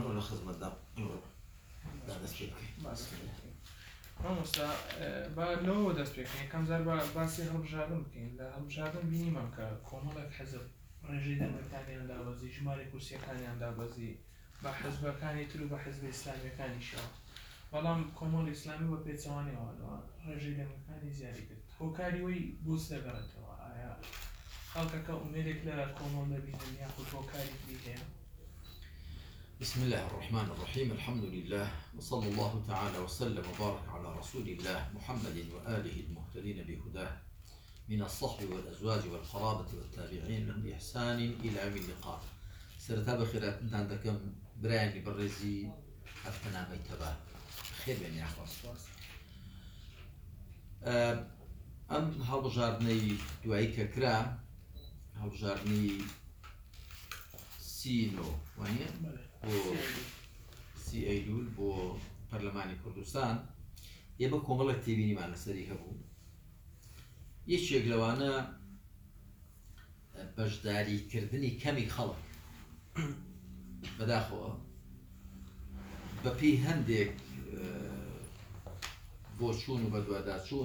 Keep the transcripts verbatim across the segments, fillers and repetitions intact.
ولا خزمەتدان دەست پێ بکەین. مامۆستا با لەوە دەست پێکەین یەکەم جار باسی هەڵبژاردن بکەین لە هەڵبژاردن بینیمان کە کۆمەڵێک حەزب ڕێژەی دەرمەکانیان دابەزی ژمارە کورسیەکانیان دابەزی بە حەزبەکانی تر و بە حەزبە ئیسلامیەکانیشەوە بەڵام کۆمەڵی ئیسلامی بە پێچەوانیەوەنەوە ڕێژەی دەرمەکانی زیادی کرد هۆکاری وەی بوس دەگەڕێتەوە ئایا خەڵکەکە ئومێدێک لە کۆمەڵ دەبینن یاخود هۆکاری تری هەیە؟ بسم الله الرحمن الرحيم الحمد لله وصلى الله تعالى وسلم وبارك على رسول الله محمد وآله المهتدين بهداه من الصحب والأزواج والقرابة والتابعين لهم بإحسان إلى يوم اللقاء. سرتاب خيرات عندكم براين بالرزي حتى ميتبا خير بين يحفظ. أم هالبجارني دعيك كرام هالبجارني سينو وانيا بۆ سی ئەیلول بۆ پەرلەمانی کوردستان ئێمە کۆمەڵێک تێبینیمان لەسەری هەبوو یەکێک لەوانە بەشداریکردنی کەمی خەڵک بەداخەوە بەپێی هەندێک بۆ چوون و بە دوواداچوون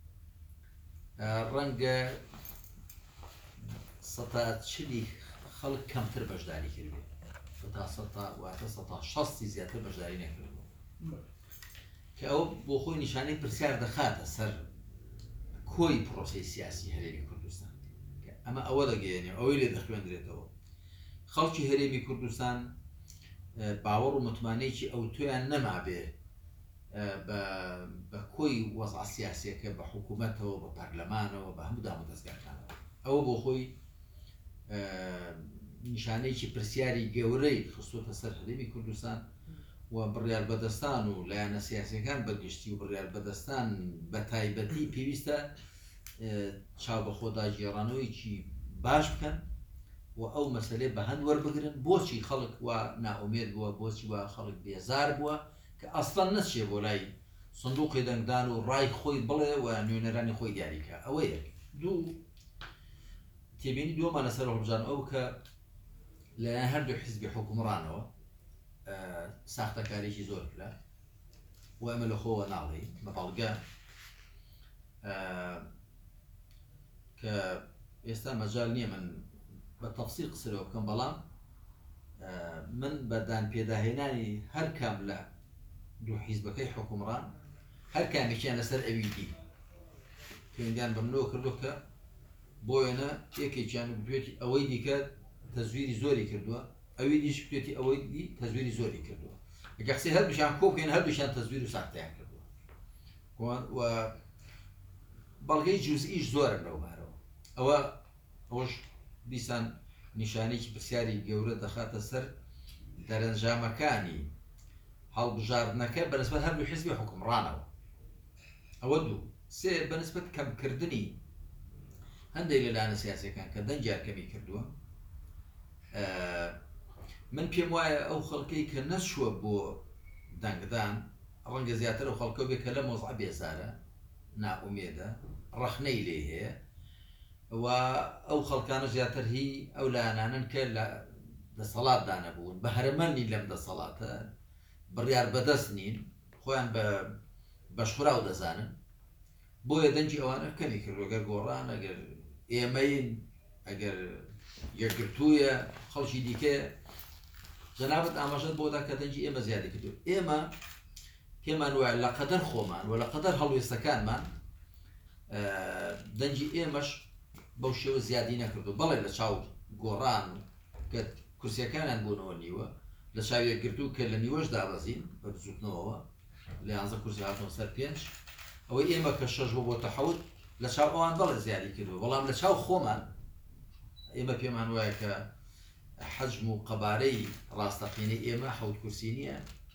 ڕەنگە سەتا چلی خەڵک کەمتر بەشداری کردێت تا سەتا واتە سەتا شەستی زیاتر بەشداری نەکردبوو کە ئەوە بۆ خۆی نیشانەی پرسیار دەخاتە سەر کۆی پرۆسەی سیاسی هەرێمی کوردستان ئەمە ئەوە دەگەیەنێ ئەوەی لێ دەخوێندرێتەوە خەڵکی هەرێمی کوردستان باوەڕ و متمانەیەکی ئەو تۆیان نەمابێ بە کۆی وەزع سیاسیەکە بە حکوومەتەوە بە پەرلەمانەوە بە هەموو دام و دەستگاکانەوە ئەوە بۆ خۆی نیشانەیەکی پرسیاری گەورەی خستۆتە سەر هەرێمی کوردستان و بڕیار بەدەستان و لایەنە سیاسیەکان بەگشتی و بڕیار بەدەستان بە تایبەتی پێویستە چاو بە خۆداگێڕانەوەیکی باش بکەن و ئەو مەسەلەی بە هەند وەربگرن بۆچی خەڵک وا نائومێد بووە بۆچی وا خەڵک بێزار بووە کە ئەسڵەن نەچێ بۆ لای سندوقی دەنگدان و ڕای خۆی بڵێ و نوێنەرانی خۆی دیاریکە ئەوە یەک دوو تێبینی دووەمان لەسەر هەڵبژاردن ئەو کە لە هەردوو حیزبی حکومڕانەوە ساختەکارێکی زۆر کرا و ئەمە لە خۆوە ناڵێ بە بەڵگە کە ئێستا مەجال نییە من بە تەفسیل قسەرەوە بکەم بەڵام من بە دان پێداهێنانی هەر کام لە دوو حیزبەکەی حکومڕان هەر کامێکیان لەسەر ئەوی دی پەیوەندیان بە منەوە کردو کە بۆ وێنە یەکێکیان بێتی ئەوەی دیکە تەزویری زۆری کردووە ئەوەی دیش بێتی ئەوەی دی تەزویری زۆری کردووە ئەگە قسەی هەردووشیان کۆبکەین هەردووشیان تەزویر و ساختەیان کردووە و بەڵگەی جوزئیش زۆرە لەوبارەوە ئەوە ئەوەش دیسان نیشانەیەکی پرسیاری گەورە دەخاتە سەر دەرەنجامەکانی هەڵبژاردنەکە بەنسبەت هەردوو حیزبی حکومڕانەوە ئەوە دوو سێ بەنسبەت کەمکردنی هەندێک لە لایەنە سیاسیەکان کە دەنجار کەمی کردووە من پێم وایە ئەو خەڵکەی کە نەچووە بۆ دەنگدان ڕەنگە زیاتر ئەو خەڵکە بێت کە لە مۆزع بێزارە نائومێدە ڕەخنەی لێ هەیە و ئەو خەڵکانە زیاتر هی ئەو لایەنانن کە لە دەسەڵاتدا نەبوون بە هەرمەنی لەم دەسەڵاتە بڕیار بەدەست نین خۆیان بە بەشخوراو دەزانن بۆیە دەنجی ئەوانە کەمی کرد ئەگەر گۆڕان ئەگەر ئێمەین ئەگەر یەکگرتوویە خەڵکی دیکە جەنابەت ئاماژەت بۆدا کە دەنجی ئێمە زیادی کردو ئێمە پێمان وایە لە قەدەر خۆمان و لە قەدەر هەڵوێستەکانمان دەنجی ئێمەش بەو شێوە زیادی نەکردو بەڵێ لە چاو گۆڕان کە کورسیەکانیان بوونەوە نیوە لە چاو یەکگرتوو کە لە نیوەش دابەزین بە بزوتنەوەەوە لە یانزە کورسی هاتنەوە سەر پێنج ئەوەی ئێمە کە شەش بۆ بۆتە حەوت لە چاو ئەوان بەڵێ زیادی کردو بەڵام لە چاو خۆمان ئێمە پێمان وایە کە حەجم و قەبارەی ڕاستەقینەی ئێمە حەوت کورسی نییە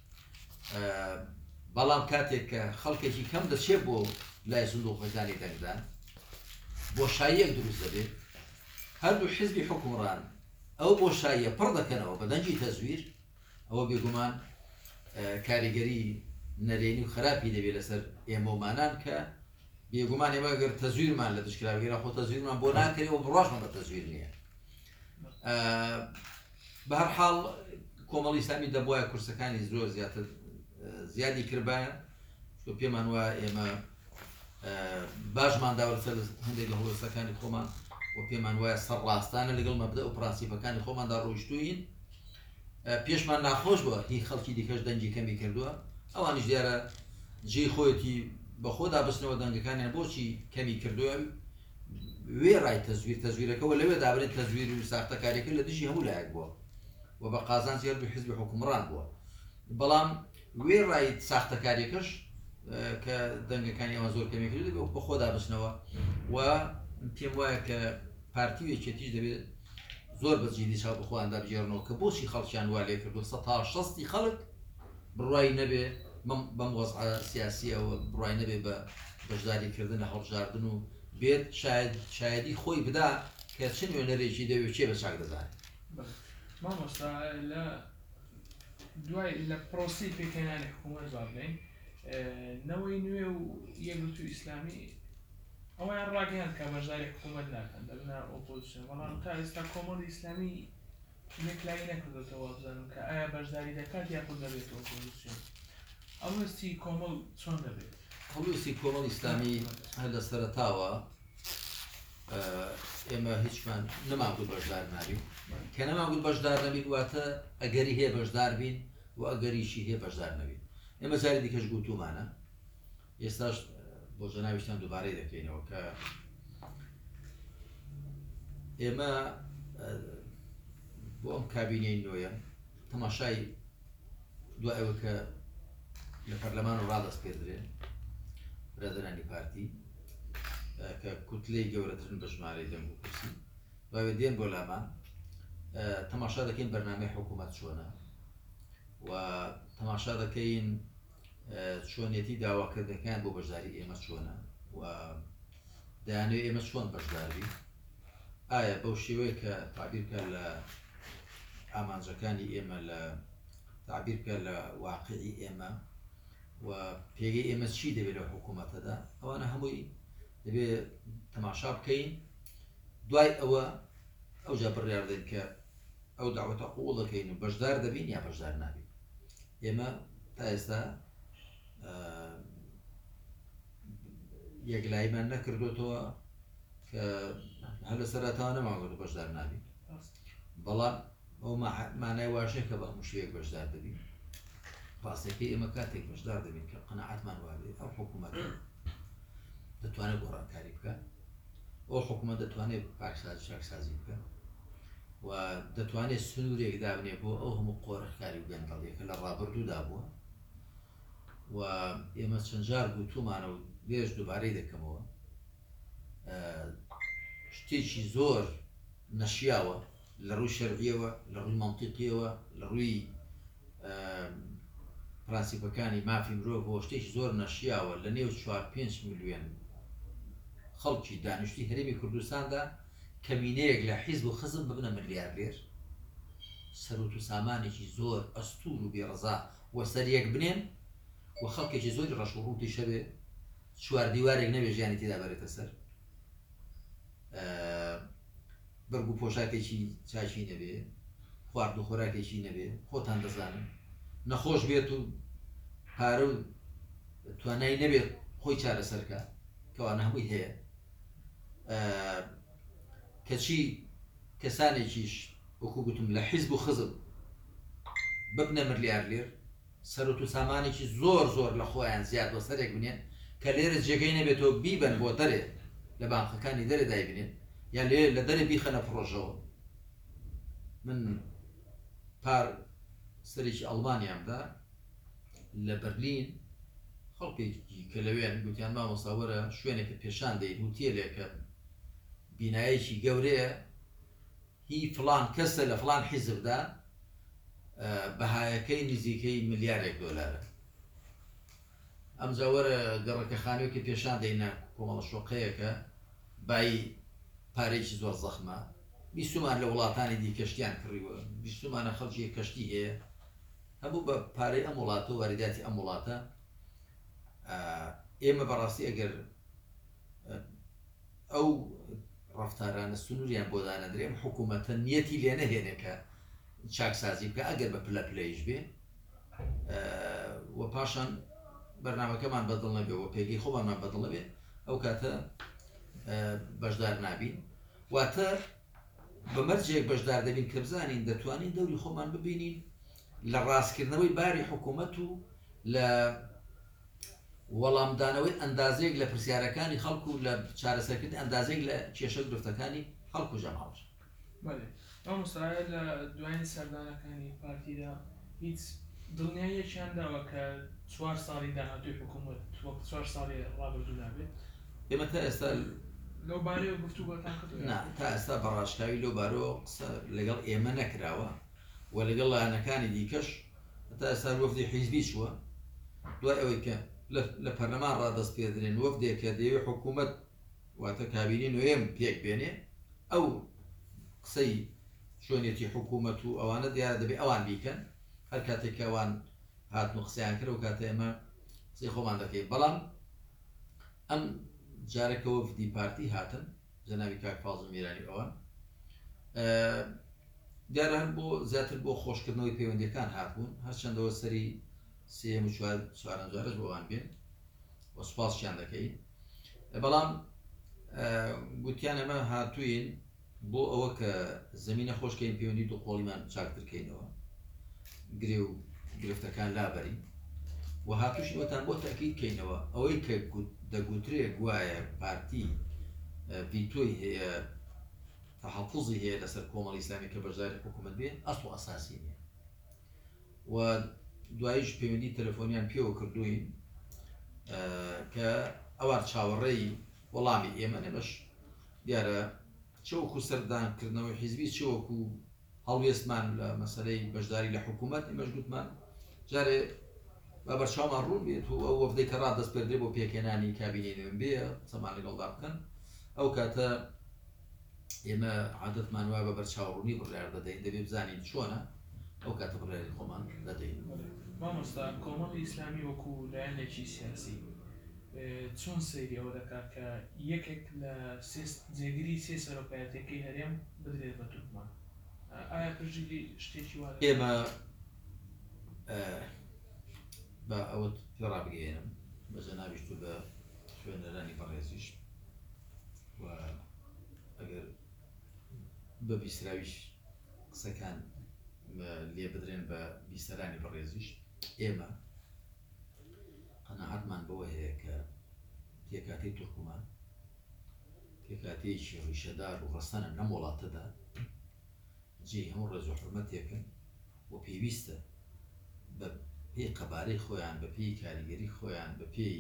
بەڵام کاتێک کە خەڵکێکی کەم دەچێت بۆ لای سندوقەکانی دەنگدان بۆشاییەک دروست دەبێت هەردوو حیزبی حکومڕان ئەو بۆشاییە پڕ دەکەنەوە بە دەنجی تەزویر ئەوە بێگومان کاریگەری نەرێنی و خراپی دەبێت لەسەر ئێمەمانان کە بێگومان ئێمە گەر تەزویرمان لە دشکراوێرە خۆ تەزویرمان بۆ ناکەێەوە بڕاشمان بە تەزویر نییە بە هەر حاڵ کۆمەڵی ئیسلامی دەبووایە کورسەکانی زۆر زیاتر زیادی کردبایە پێمان وایە ئێمە باشمان داوەسەر هەندێک لە هەڵوێستەکانی خۆمان و پێمان وایە سەر ڕاستانە لەگەڵ مەبدە و پرانسیپەکانی خۆماندا ڕۆیشتوین پێشمان ناخۆش بووە هی خەڵکی دیکەش دەنگی کەمی کردووە ئەوانیش دیارە جێی خۆیەتی بەخۆدا بستنەوە دەنگەکانیان بۆچی کەمی کردووە وێ ڕای تەزویر تەزویرەکەەوە لەوێ دابرێت تەزویر و ساختەکاریەکە لە دژی هەموو لایەک بووە و بە قازانجی هەردوو حیزبی حکومڕان بووە بەڵام وێ ڕای ساختەکاریەکەش کە دەنگەکانی ئەوە زۆر کەمی کردو بە خۆدا بچنەوە و پێم وایە کە پارتیوێکێتیش دەبێت زۆر بەجیدی چاو بخۆیاندا بژێڕنەوە کە بۆچی خەڵکیان وا لێ کردو سە تا شەستی خەڵک بڕای نەبێ بەم وەزعە سیاسیەوە بڕای نەبێ بە بەشداریکردن لە هەڵبژاردن و بێت شایەدی خۆی بدا کە چ نوێنەرێکی دەوێت چێ بە چاک دەزانێت مامۆستا لە دوای لە پرۆسی پێکەنانی حکوومەت بابنین نەوەی نوێ و یەکگرتو ئیسلامی ئەویان ڕاگەیان کە بەشداری حکوومەت ناکەن دەبنە ئۆپۆزیسیۆن بەڵام تا ئێستا کۆمەڵی ئیسلامی یەکلایی نەکردێتەوە بزانم کە ئایا بەشداری دەکات یاخود دەبێت ئۆپۆزیسیۆن ئەوستی کۆمەڵ چۆن دەبێت هەڵوێستی کۆمەڵ ئیسلامی هەر لە سەرەتاوە ئێمە هیچمان نەماگوت بەشدار نابین کە نەماگوت بەشدار نەبین واتە ئەگەری هەیە بەشدار بین و ئەگەریشی هەیە بەشدار نەبین ئێمە جاری دیکەش گوتومانە ئێستاش بۆ جەناویشتان دووبارەی دەکەینەوە کە ئێمە بۆ ئەم کابینەی نوێیە تەماشای دوای ئەوە کە لە پەرلەمان و ڕادەست پێدرێن برادرانی پارتی کە کوتلەی گەورەترن بە ژمارەی دەنگ و کورسی دوای دێن بۆ لامان تەماشا دەکەین بەرنامەی حکوومەت چۆنە و تەماشا دەکەین چۆنیەتی داواکردەکان بۆ بەشداری ئێمە چۆنە و دەیانوێت ئێمە چۆن بەشداربی ئایا بەو شێوەیە کە تعبیرکە لە ئامانجەکانی ئێمە لە تعبیرکە لە واقعی ئێمە و پێگەی ئێمە چی دەبێت لە حکوومەتەدا ئەوانە هەمووی دەبێت تەماشا بکەین دوای ئەوە ئەوجا بڕیاردێن کە ئەو داوەتە قوڵ دەکەین و بەشدار دەبین یا بەشدار نابین ئێمە تا ئێستا یەکلاییمان نەکردوێتەوە کە هەر لە سەرەتاوە نەماگوت بەشدار نابین بەڵام ئەو مانای واشەیە کە بە هەموو شوەیەک بەشدار دەبین ڕاستەکەی ئێمە کاتێک بەشدار دەبین کە قەناعەتمان وابێ ئەو حکوومەتە دەتوانێت گۆڕانکاری بکە ئەو حکوومەت دەتوانێت پاکسازی چاکسازی بکە و دەتوانێت سنوورێک دابنێ بۆ ئەو هەموو قۆڕەکاری و گەندەڵیەکە لە ڕابردوودا بووە و ئێمە چەند جار گوتومانە و لێش دووبارەی دەکەمەوە شتێکی زۆر نەشیاوە لە ڕووی شەرعیەوە لە ڕووی مەنتیقیەوە لە ڕووی پرانسیپەکانی مافی مرۆڤ بۆ شتێکی زۆر نەشیاوە لە نێو چوار پێنج میلیۆن خەڵکی دانیشتوی هەرێمی کوردستاندا کەمینەیەک لە حیزب و خزم ببنە ملیاردێر سەرۆت و سامانێکی زۆر ئەستور و بێڕەزا وە سەریەک بنێن و خەڵکێکی زۆری ڕەش و ڕووتی شەبێ چوار دیوارێک نەبێ ژیانی تێدا بەرێتە سەر بەرگ و پۆشاکێکی چاچی نەبێ خوارد و خۆراکێکی نەبێ خۆتان دەزانن نەخۆش بێت و پارە و توانایی نەبێت خۆی چارەسەرکە کەوانە هەمووی هەیە کەچی کەسانێکیش وەکو گوتم لە حیزب و خزم ببنە ملیاردێر سەرۆت و سامانێکی زۆر زۆر لە خۆیان زیاد بە سەرێک بنێن کە لێرە جێگەی نەبێتەوە بیبەن بۆ دەرێ لە بانقەکانی دەرێ دای بنێن یان لێ لە دەرێ بیخەنە پرۆژەوە من پار سەرێکی ئەڵمانیامدا لە بەرلین خەڵکێکی کە لەوێن گوتیان مامۆستاوەرە شوێنێکە پێشان دەیت هوتێلێکە بینایەکی گەورەیە هی فڵان کەسە لە فڵان حیزبدا بەهایەکەی نزیکەی ملیارێک دۆلارە ئەمجا وەرە گەڕەکەخانەوەکی پێشان دەینە کۆمەڵە شۆقەیەکە بای پارێکی زۆر زەخمە بیستومان لە وڵاتانی دی کەشتیان کڕیوە بیستومانە خەڵکی کەشتی هەیە هەموو بە پارەی ئەم وڵاتە و واریداتی ئەم وڵاتە ئێمە بەڕاستی ئەگەر ئەو ڕەفتارانە سنووریان بۆ دانەدرێن حکوومەتە نیەتی لێ نەهێنێکە چاکسازی بکە ئەگەر بە پلە پلەیش بێ وە پاشان بەرنامەکەمان بەدڵ نەبێ و پێگەی خۆمانمان بەدڵ نەبێ ئەو کاتە بەشدار نابین واتە بەمەرجێک بەشدار دەبین کە بزانین دەتوانین دەوری خۆمان ببینین لە ڕاستکردنەوەی باری حکوومەت و لە وەڵامدانەوەی ئەندازێک لە پرسیارەکانی خەڵکو و لە چارەسەرکردن ئەندازێک لە کێشە گرفتەکانی خەڵکو ژەماوە. ئەو مستعد لە دوایین سەردانەکانی پارتیدا هیچ دڵنیاییەکیان داوە کە چوار ساڵی داهاتووی حکوومەت وەک چوار ساڵی ڕابردوو نابێت. ئێمە تا ئێستا لەو بارەیە گفتوگۆتان کردووە؟ تا ئێستا بەڕاشکاوی لەو بارەوە قسە لەگەڵ ئێمە نەکراوە و لەگەڵ لایەنەکانی دیکەش تا ئێستا وەفدی حیزبی چووە دوای ئەوەی کە لە پەرلەمان ڕادەست پێدرێن وەفدێک کە دەیەوێت حکوومەت واتە کابینی نوێم پێک بێنێ ئەو قسەی چۆنێتی حکوومەت و ئەوانە دیارە دەبێت ئەوان بیکەن هەر کاتێک ئەوان هاتن و قسەیان کرد و کاتە ئێمە قسەی خۆمان دەکەین بەڵام ئەم جارێکە وەفدی پارتی هاتن جەنابی کاک فازڵ میرانی ئەوان دیارە هەر بۆ زیاتر بۆ خۆشکردنەوەی پەیوەندیەکان هاتبوون هەرچەندەوە سەری سێم و چوارەنجارش بۆوان بێن بۆ سوپاسیان دەکەین بەڵام گوتیان ئەمە هاتووین بۆ ئەوە کە زەمینە خۆشکەین پەیوەندی دووقۆڵیمان چاکترکەینەوە گرێ و گرفتەکان لابەری و هاتووشنەوەتان بۆ تاکیدکەینەوە ئەوەی کە دەگوترێت گوایە پارتی ڤیتۆی هەیە تەحەفوزی هەیە لەسەر کۆمەڵی ئیسلامی کە بەشداری حکوومەت بێ ئەسڵ و ئەساسی نییە و دواییش پەیوەندی تەلەفۆنیان پێوە کردوین کە ئەوان چاوەڕێی وەڵامی ئێمە نەبەش دیارە چەوەکو سەردانکردنەوەی حیزبی چەوەکو هەڵوێستمان لە مەسەلەی بەشداری لە حکوومەت ئێمەش گوتمان جارێ بە بەرچاومان ڕوون بێت و ئەو وەفدەی کە ڕادەست پێدرێ بۆ پێکێنانی کابینەی نوێن بێ قسەمان لەگەڵدا بکەن ئەو کاتە ئێمە عادەتمان وایە بە بەرچاوڕوونی بڕیار دەدەین دەبێت بزانین چۆنە ئەو کاتە بڕیاری خۆمان دەدەین. مامۆستا کۆمەڵی ئیسلامی وەکو لایەنێکی سیاسی چۆن سەیری ئەوە دەکات کە یەکێک لە جێگیری سێ سەرۆکایەتەکەی هەرێم بدرێت بە تورکمان ئایا پشتی شتێکی وا ئێمە بە ئەوت پێڕابگەێنم بە جەنابیش تو بە خوێنەرانی بەڕێزیش و ئەگەر بە بیسراویش قسەکان لێ بدرێن بە بیسەرانی بەڕێزیش ئێمە قەناعەتمان بەوە هەیە کە تێکاتی تورکمان تێکاتێکی ڕیشەدار و ڕەسەنە لەم وڵاتەدا جێ هەموو ڕێز و حورمەتێکن و پێویستە بە پێی قەبارەی خۆیان بە پێی کاریگەری خۆیان بە پێی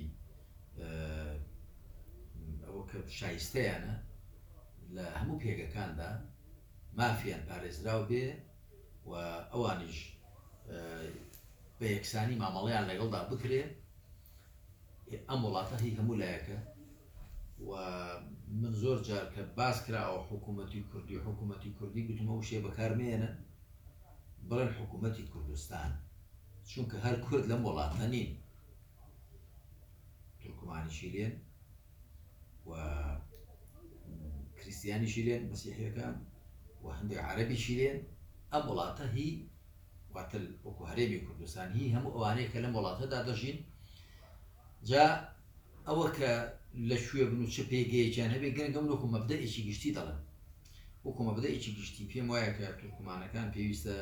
ئەوە کە شایستەیانە لە هەموو پێگەکاندا مافیان پارێزراو بێ و ئەوانیش بە یەکسانی مامەڵەیان لەگەڵدا بکرێ ئەم وڵاتە هی هەموو لایەکە و من زۆر جار کە باس کراوە حکوومەتی کوردی حکوومەتی کوردی گوتمە وشێ بەکارمێنە بڵێن حکوومەتی کوردستان چونکە هەر کورد لەم وڵاتە نین تورکمانیشی لێن و کریسیانیشی لێن مەسیحیەکان و هەندێک عەرەبیشی لێن ئەم وڵاتە هی واتە وەکو هەرێمی کوردستان هی هەموو ئەوانەیە کە لەم وڵاتەدا دەژین جا ئەوە کە لە شوێ بن و چ پێگەیەکیان هەبێ گەنگەم وەکو مەبدەئێکی گشتی دەڵێن وەکو مەبدەئێکی گشتی پێم وایە کە تورکمانەکان پێویستە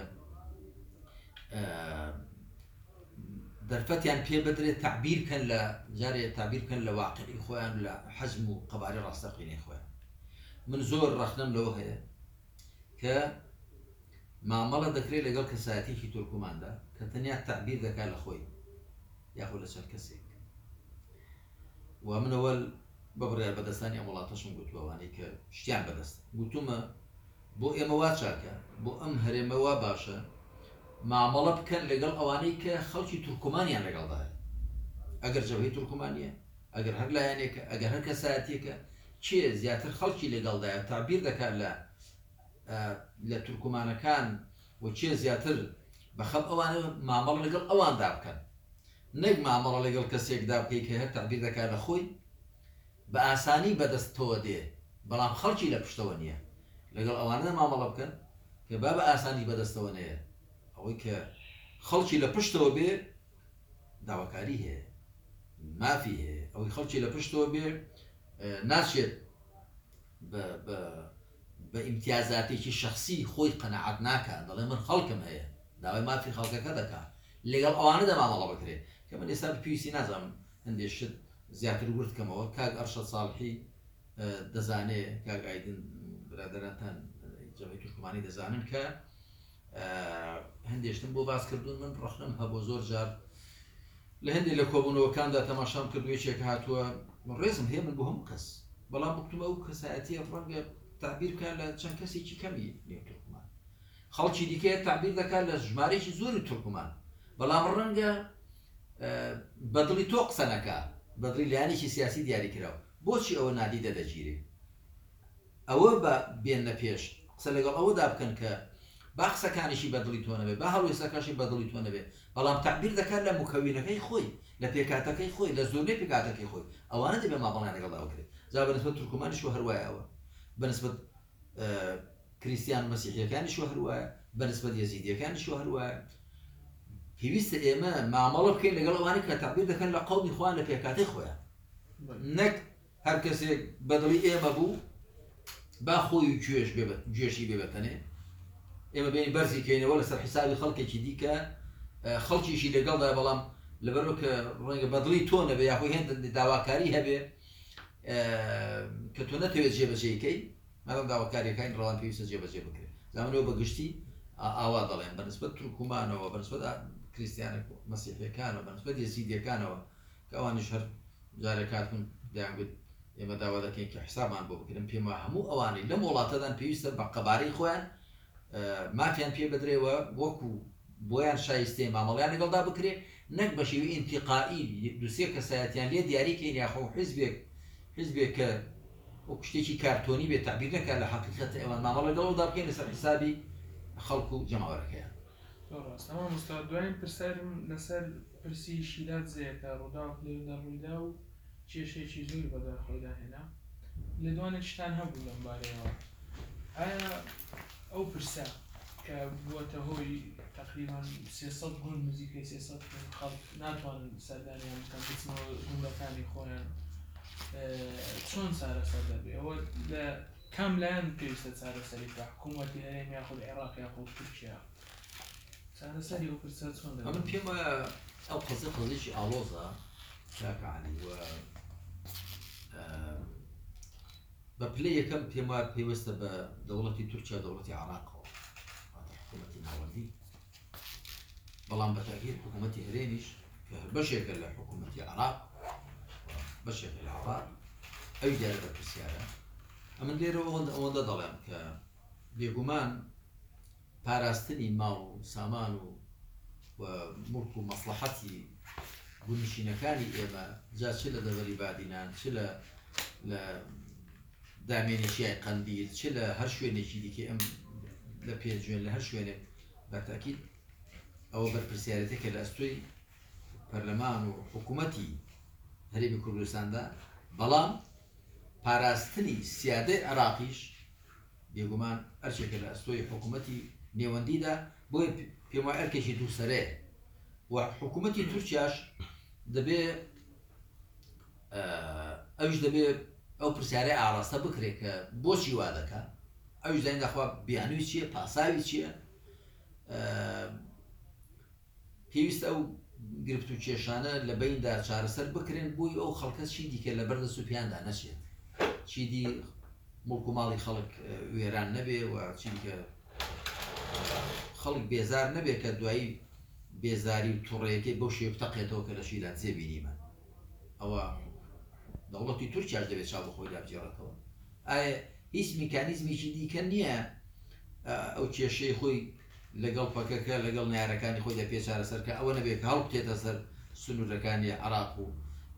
دەرفەتیان پێ بدرێت تعبیر بکەن لە جارێ تعبیر بکەن لە واقعی خۆیان لە حەزم و قەبارەی ڕاستەقینەی خۆیان. من زۆر ڕەخنەم لەوە هەیە کە مامەڵە دەکرێت لەگەڵ کەسایەتێکی تورکماندا کە تەنیا تعبیر دەکات لە خۆی یاخود لەسەر کەسێک و منەوە بە بڕیار بەدەستانی ئەم وڵاتەشم گوتووەوانەی کە شتیان بەدەست گوتومە بۆ ئێمە وا چاکە بۆ ئەم هەرێمەوە باشە مامەڵە بکەن لەگەڵ ئەوانەی کە خەڵکی تورکمانیان لەگەڵداە ئەگەر جەبهەی تورکمانیە ئەگەر هەر لایەنێکە ئەگەر هەر کەسایەتێکە چێ زیاتر خەڵکی لەگەڵدایە تعبیر دەکات لە لە تورکمانەکان و چێ زیاتر بەخەب ئەوانە مامەڵ لەگەڵ ئەواندا بکەن نەک مامەڵە لەگەڵ کەسێکدا بکەی کە هەر تعبیر دەکات لە خۆی بە ئاسانی بەدەستەوە دێ بەڵام خەڵکی لە پشتەوە نییە لەگەڵ ئەوانە مامەڵە بکەن کە با بە ئاسانی بەدەستەوە نەیە ئەوەی کە خەڵکی لە پشتەوە بێ داواکاری هەیە مافی هەیە ئەوەی خەڵکی لە پشتەوە بێ ناچێت بە ئیمتیازاتێکی شخصی خۆی قەنەعەت ناکە دەڵێ من خەڵکم هەیە داوای مافی خەڵکەکە دەکات لەگەڵ ئەوانە دەمامەڵە بکرێت کە من ئێستا پێویستی نازانم هەندێک شت زیاتر وردکەمەوە کاک ئەرشەد ساڵحی دەزانێ کاک ئایدن برادەرانتان جەمعی تورکمانی دەزانن کە هەندێشتم بۆ باس کردوون من ڕخنم هەبوو زۆر جار لە هەندێک لە کۆبوونەوەکاندا تەماشام کردوێکێک هاتووە من ڕێزم هەیە من بۆ هەموو کەس بەڵام بکتومە ئەو کەسایەتیە ڕەنگە تعبیر بکات لە چەند کەسێکی کەمی نێو تورکمان خەڵکی دیکە تعبیر دەکات لە ژمارەیەکی زۆری تورکمان بەڵام ڕەنگە بەدڵی تۆ قسە نەکا بەدڵی لایەنێکی سیاسی دیاریکراوە بۆچی ئەوە نادی دەدەگیرێ ئەوە بە بێنە پێش قسە لەگەڵ ئەوەدا بکەن کە با قسەکانیشی بەدڵی تۆ نەبێ با هەڵوێستەکەشی بەدڵی تۆ نەبێ بەڵام تعبیر دەکات لە مکەوینەکەی خۆی لە پێکاتەکەی خۆی لە زۆربەی پێکاتەکەی خۆی ئەوانە دەبێ ماڵەڵیان لەگەڵ بکرێت جا بەنسبەت تورکمانیش هەروایە ئەوە بەنسبەت کریستیان و مەسیحیەکانیش هەروایە بەنسبەت یەزیدیەکانیش هەروایە پێویستە ئێمە مامەڵە بکەین لەگەڵ ئەوانەی کە تعبیر دەکەن لە قەومی خۆیان لە پێکاتەی خۆیان نەک هەر کەسێک بەدڵی ئێمە بوو با خۆی گوێش گوێشی بێبەتەنێ ئێمە بێنی بەرزی کەینەوە لەسەر حسابی خەڵکێکی دیکە خەڵکیشی لەگەڵدا بەڵام لەبەرەوە کە ڕەنگە بەدڵی تۆ نەبێ یاخۆی هێندە داواکاری هەبێ کە تۆ نەتەوێت جێبەجێیکەی مادام داواکاریەکانی ڕەوان پێویستە جێبەجێ بکرێت زانەوە بەگشتی ئاوا دەڵێن بەنسبەت تورکمانەوە بەنسبەت کریستیانە مەسیحیەکانەوە بەنسبەت یەزیدیەکانەوە کە ئەوانیش هەر جارێکاتون دەیانگوت ئێمە داوا دەکەین کە حسابمان بۆ بکرن پێما هەموو ئەوانەی لەم وڵاتەدان پێویستە بە قەبارەی خۆیان مافیان پێ بدرێەوە وەکو بۆیان شایستێ مامەڵیان لەگەڵدا بکرێ نەک بە شێوەی ئینتیقائی دووسێ کەسایەتیان لێ دیاریکەین یاخۆ حیزبێک حیزبێک کە وەکو شتێکی کارتۆنی بێت تعبیر نەکات لە حەقیقەت ئێوان مامەڵە لەگەڵدا بکەین لەسەر حسابی خەڵکو و جەماوەرەکەیان ڕاستەوە مستە دوایین پرسیارم لەسەر پرسی شیرات زێکە ڕوودا لێدا ڕوویدا و کێشێکی زۆر بەدەرخۆیدا هێنا لە دوانێک شتان هەبوو لەم بارەیەوە ئایا ئەو پرسە کە بووەتە هۆی تقریبان سێسەد گوند نزیکەی سێسەد خەڵک ناتوانن سەردانیان بکەن بچنەوە گوندەکانی خۆیان چۆن چارەسەر دەبێ ئەوە لە کام لایەن پێویستە چارەسەری بکە حکوومەتی هەرێم یاخود عێراق یاخود تورکیا چارەسەری ئەو پرسە چۆن دەبێت؟ من پێم وایە ئەو قەزە قەزێکی ئاڵۆزە کاکە عەلی و بە پلەی یەکەم پێم وایە پێویستە بە دەوڵەتی تورکیا دەوڵەتی عێراقەوە واتە حکوومەتی ناوەندی بەڵام بەتاکید حکوومەتی هەرێمیش کە بەشێکە لە حکوومەتی عێراق بەشێکە لە عێراق ئەوی دیارە بە پرسیارە ئەمن لێرە ئەوەندە دەڵێم کە بێگومان پاراستنی ماڵ و سامان و مڵک و مەسلەحەتی گونشینەکانی ئێمە جا چ لە دەڤەری بادینان چ لە دامێنێکیای قەندیل چ لە هەر شوێنێکی دیکە ئەم لە پێشوێن لە هەر شوێنێک بەتاکید ئەوە بەرپرسیارەتێکە لە ئەستۆی پەرلەمان و حکوومەتی هەرێمی کوردستاندا بەڵام پاراستنی سیادەی عێراقیش بێگومان ئەرچێکە لە ئەستۆی حکوومەتی نێوەندیدا بۆی پێم وایە ئەرکێکی دووسەرەیە و حکوومەتی تورکیاش دەبێ ئەوش دەبێ ئەو پرسیارەی ئاراستە بکرێت کە بۆچی وا دەکات ئەوش داین دەخوا بیانووی چییە پاساوی چییە پێویستە ئەو گرفت و کێشانە لە بیندا چارەسەر بکرێن بۆی ئەو خەڵکە چی دیکە لە بەردە سوپیاندا نەچێت چیدی مڵک و ماڵی خەڵک وێران نەبێ و چیکە خەڵک بێزار نەبێت کە دوایی بێزاری و تووڕەیەکەی بەو شێ بتەقێتەوە کە لە شیلات جێبینیمە ئەوە دەوڵەتی تورکیاش دەبێت چاو بە خۆی دابجێڕێتەوە ئایا هیچ میکانیزمیکی دیکە نییە ئەو کێشەی خۆی لەگەڵ پەکەکە لەگەڵ نارەکانی خۆی دەپێ چارەسەرکە ئەوە نەبێت کە هەڵ بتێتە سەر سنوورەکانی عێراق و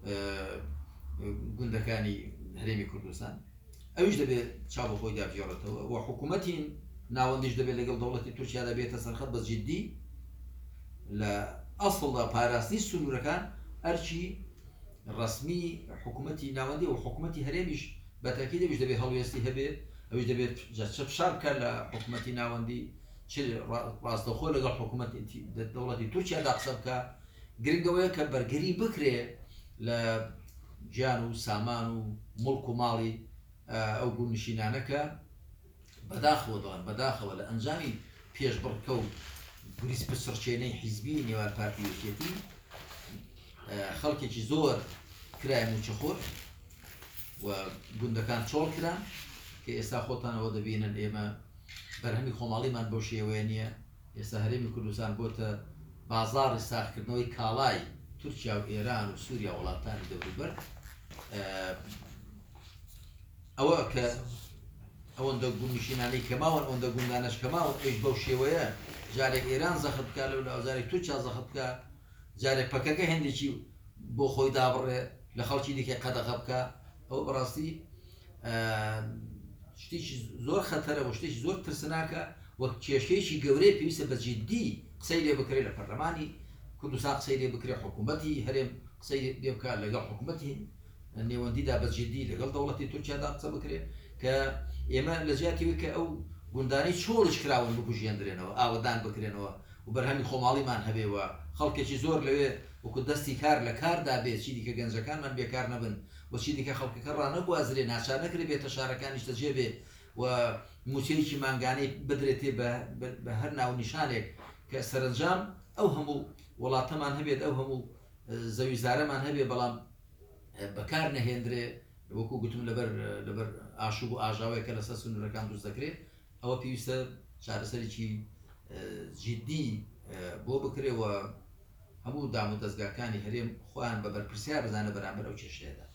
گوندەکانی هەرێمی کوردستان ئەوش دەبێت چاو بە خۆی دابجێڕێتەوە و حکوومەتی ناوەندیش دەبێت لەگەڵ دەوڵەتی تورکیا دەبێتە سەرخەت بە جددی لە ئەسڵدا پاراستنی سنوورەکان ئەرچی ڕسمی حکوومەتی ناوەندی و حکوومەتی هەرێمیش بەتاکید دەبێت دەبێت هەڵوێستی هەبێت ئەوش دەبێت جەچە فشار بکات لە حکوومەتی ناوەندی ڕاستەخۆ لەگەڵ حکوومەت دەوڵەتی تورکیادا قسە بکە گرنگەوەیە کە بەرگەری بکرێ لە گیان و سامان و مڵک و ماڵی ئەو گوونشینانەکە بەداخەوە دەڵێن بەداخەوە لە ئەنجامی پێشبڕکە و گوریس پسڕچێنەی حیزبی نێوان پارتی یەکێتی خەڵکێکی زۆر کرای موچەخۆر و گوندەکان چۆڵ کران کە ئێستا خۆتانەوە دەبینن ئێمە بەرهەمی خۆماڵیمان بەو شێوەیە نییە ئێستا هەرێمی کوردستان بۆتە بازاڕی ساختکردنەوەی کاڵای تورکیا و ئێران و سووریا وڵاتانی دەوروبەر ئەوە کە ئەوەندە گوونشینانەی کەماوەن ئەوەندە گوندانەش کەماوە ئێش بەو شێوەیە جارێک ئێران زەخت بکە لەو ئەوزارێک تورکیا زەخت بکە جارێک پەکەکە هێندێکی بۆ خۆی دابڕێ لە خەڵکی دیکە قەدەغە بکە ئەو بەڕاستی شتێکی زۆر خەتەرە و شتێکی زۆر ترسناکە وەک کێشەیەکی گەورەی پێویستە بەجددی قسەی لێ بکرێت لە پەرلەمانی کوردستان قسەی لێ بکرێت حکوومەتی هەرێم قسەی لێ بکات لەگەڵ حکوومەتی نێوەندیدا بەجددی لەگەڵ دەوڵەتی تورکیادا قسە بکرێت کە ئێمە لە جیاتیوی کە ئەو گوندانەی چۆڵش کراون بکوژێندرێنەوە ئاوەدان بکرێنەوە و بەرهەمی خۆماڵیمان هەبێەوە خەڵکێکی زۆر لەوێ وەکو دەستی کار لە کاردا بێت چی دیکە گەنجەکانمان بێکار نەبن وەچی دیکە خەڵکەکە ڕانەگوازرێ ناچار نەکرێت بێتە شارەکانیش دەجێ بێ و موچەیەکی مانگانەی بدرێتێ بە هەر ناو نیشانێک کە سەرنجام ئەو هەموو وڵاتەمان هەبێت ئەو هەموو زەویزارەمان هەبێ بەڵام بەکار نەهێنرێ وەکو گوتم لەبەر لەبەر ئاشوب و ئاژاوەیە کە لەسەر سنوورەکان دروست دەکرێت ئەوە پێویستە چارەسەرێکی جددی بۆ بکرێەوە هەموو دام و دەستگاکانی هەرێم خۆیان بە بەرپرسیار بزانە بەرامبەر ئەو کێشەیەدا.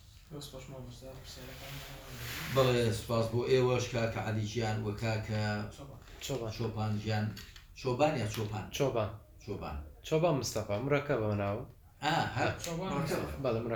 بەڵێ سوپاس بۆ ئێوەش کاکە عەلیجیان و کاکە چۆپانجیان چۆبان یا چۆپان چۆبان چۆبان چۆبان مستەفا مڕەکە بە ناوت ئا هەر بەڵێ